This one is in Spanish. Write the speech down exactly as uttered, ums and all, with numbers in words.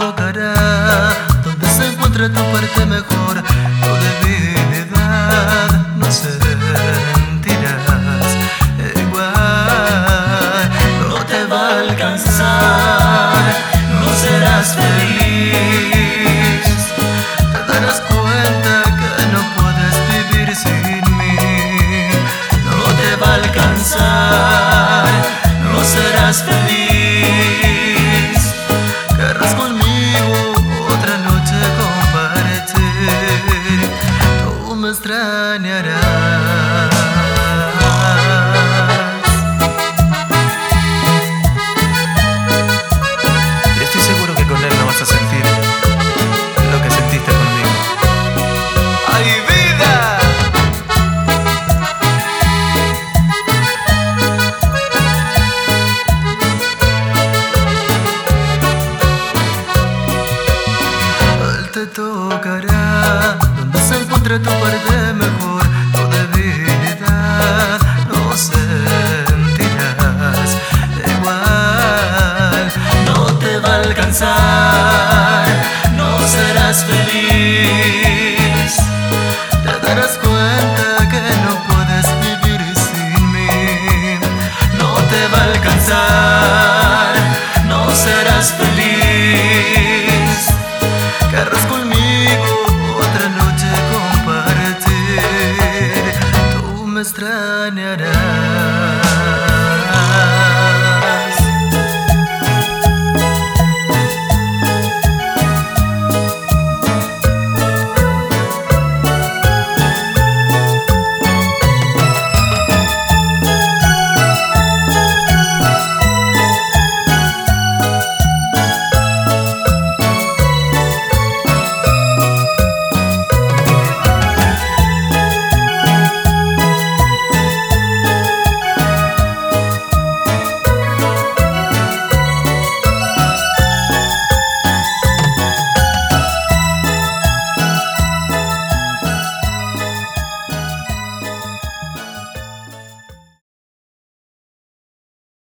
tocará donde se encuentre tu parte mejor. Tu debilidad no sentirás igual, no te va a alcanzar, no serás feliz. Te darás cuenta que no puedes vivir sin mí. No te va a alcanzar, no serás feliz. Querrás conmigo otra noche compartir, tú me extrañarás. Y estoy seguro que con él no vas a sentir lo que sentiste conmigo. ¡Ay, vida! Te tocará donde se encuentre tu parte mejor. Tu debilidad no sentirás igual, no te va a alcanzar,